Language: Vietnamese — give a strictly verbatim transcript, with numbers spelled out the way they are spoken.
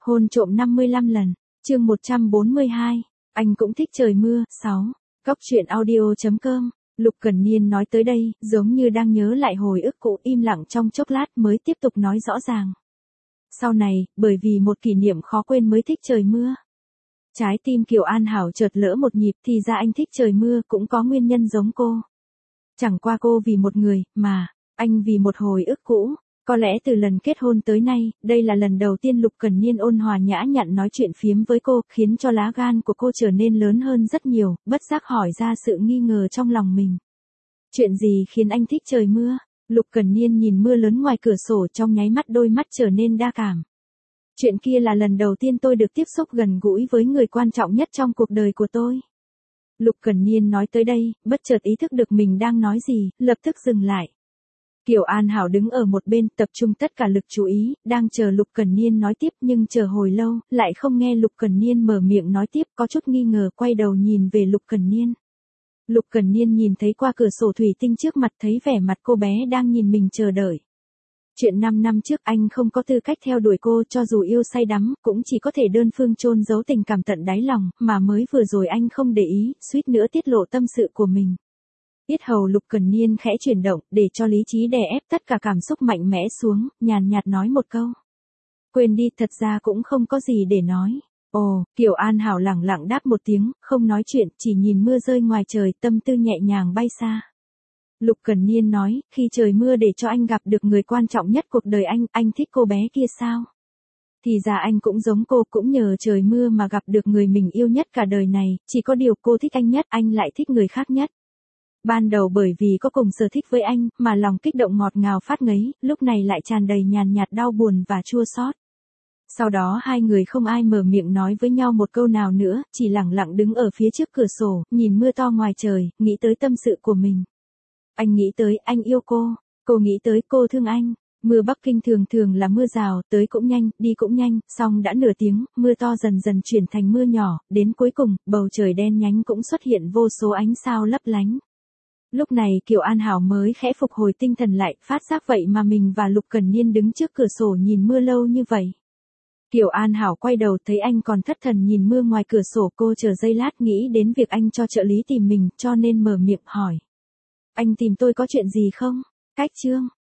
Hôn trộm năm mươi lăm lần, chương một trăm bốn mươi hai, anh cũng thích trời mưa, sáu. Cóc truyện audio chấm com, Lục Cẩn Niên nói tới đây, giống như đang nhớ lại hồi ức cũ, im lặng trong chốc lát mới tiếp tục nói rõ ràng. Sau này, bởi vì một kỷ niệm khó quên mới thích trời mưa. Trái tim Kiều An Hảo chợt lỡ một nhịp, thì ra anh thích trời mưa cũng có nguyên nhân giống cô. Chẳng qua cô vì một người, mà, anh vì một hồi ức cũ. Có lẽ từ lần kết hôn tới nay, đây là lần đầu tiên Lục Cẩn Niên ôn hòa nhã nhặn nói chuyện phiếm với cô, khiến cho lá gan của cô trở nên lớn hơn rất nhiều, bất giác hỏi ra sự nghi ngờ trong lòng mình. Chuyện gì khiến anh thích trời mưa? Lục Cẩn Niên nhìn mưa lớn ngoài cửa sổ, trong nháy mắt đôi mắt trở nên đa cảm. Chuyện kia là lần đầu tiên tôi được tiếp xúc gần gũi với người quan trọng nhất trong cuộc đời của tôi. Lục Cẩn Niên nói tới đây, bất chợt ý thức được mình đang nói gì, lập tức dừng lại. Kiều An Hảo đứng ở một bên, tập trung tất cả lực chú ý, đang chờ Lục Cẩn Niên nói tiếp, nhưng chờ hồi lâu, lại không nghe Lục Cẩn Niên mở miệng nói tiếp, có chút nghi ngờ quay đầu nhìn về Lục Cẩn Niên. Lục Cẩn Niên nhìn thấy qua cửa sổ thủy tinh trước mặt, thấy vẻ mặt cô bé đang nhìn mình chờ đợi. Chuyện năm năm trước anh không có tư cách theo đuổi cô, cho dù yêu say đắm, cũng chỉ có thể đơn phương chôn giấu tình cảm tận đáy lòng, mà mới vừa rồi anh không để ý, suýt nữa tiết lộ tâm sự của mình. Yết hầu Lục Cẩn Niên khẽ chuyển động, để cho lý trí đè ép tất cả cảm xúc mạnh mẽ xuống, nhàn nhạt nói một câu. Quên đi, thật ra cũng không có gì để nói. Ồ, Kiều An Hảo lẳng lặng đáp một tiếng, không nói chuyện, chỉ nhìn mưa rơi ngoài trời, tâm tư nhẹ nhàng bay xa. Lục Cẩn Niên nói, khi trời mưa để cho anh gặp được người quan trọng nhất cuộc đời anh, anh thích cô bé kia sao? Thì ra anh cũng giống cô, cũng nhờ trời mưa mà gặp được người mình yêu nhất cả đời này, chỉ có điều cô thích anh nhất, anh lại thích người khác nhất. Ban đầu bởi vì có cùng sở thích với anh, mà lòng kích động ngọt ngào phát ngấy, lúc này lại tràn đầy nhàn nhạt đau buồn và chua xót. Sau đó hai người không ai mở miệng nói với nhau một câu nào nữa, chỉ lặng lặng đứng ở phía trước cửa sổ, nhìn mưa to ngoài trời, nghĩ tới tâm sự của mình. Anh nghĩ tới, anh yêu cô, cô nghĩ tới, cô thương anh. Mưa Bắc Kinh thường thường là mưa rào, tới cũng nhanh, đi cũng nhanh, xong đã nửa tiếng, mưa to dần dần chuyển thành mưa nhỏ, đến cuối cùng, bầu trời đen nhánh cũng xuất hiện vô số ánh sao lấp lánh. Lúc này Kiều An Hảo mới khẽ phục hồi tinh thần lại, phát giác vậy mà mình và Lục Cẩn Niên đứng trước cửa sổ nhìn mưa lâu như vậy. Kiều An Hảo quay đầu thấy anh còn thất thần nhìn mưa ngoài cửa sổ, cô chờ giây lát nghĩ đến việc anh cho trợ lý tìm mình, cho nên mở miệng hỏi. Anh tìm tôi có chuyện gì không? Cách chương.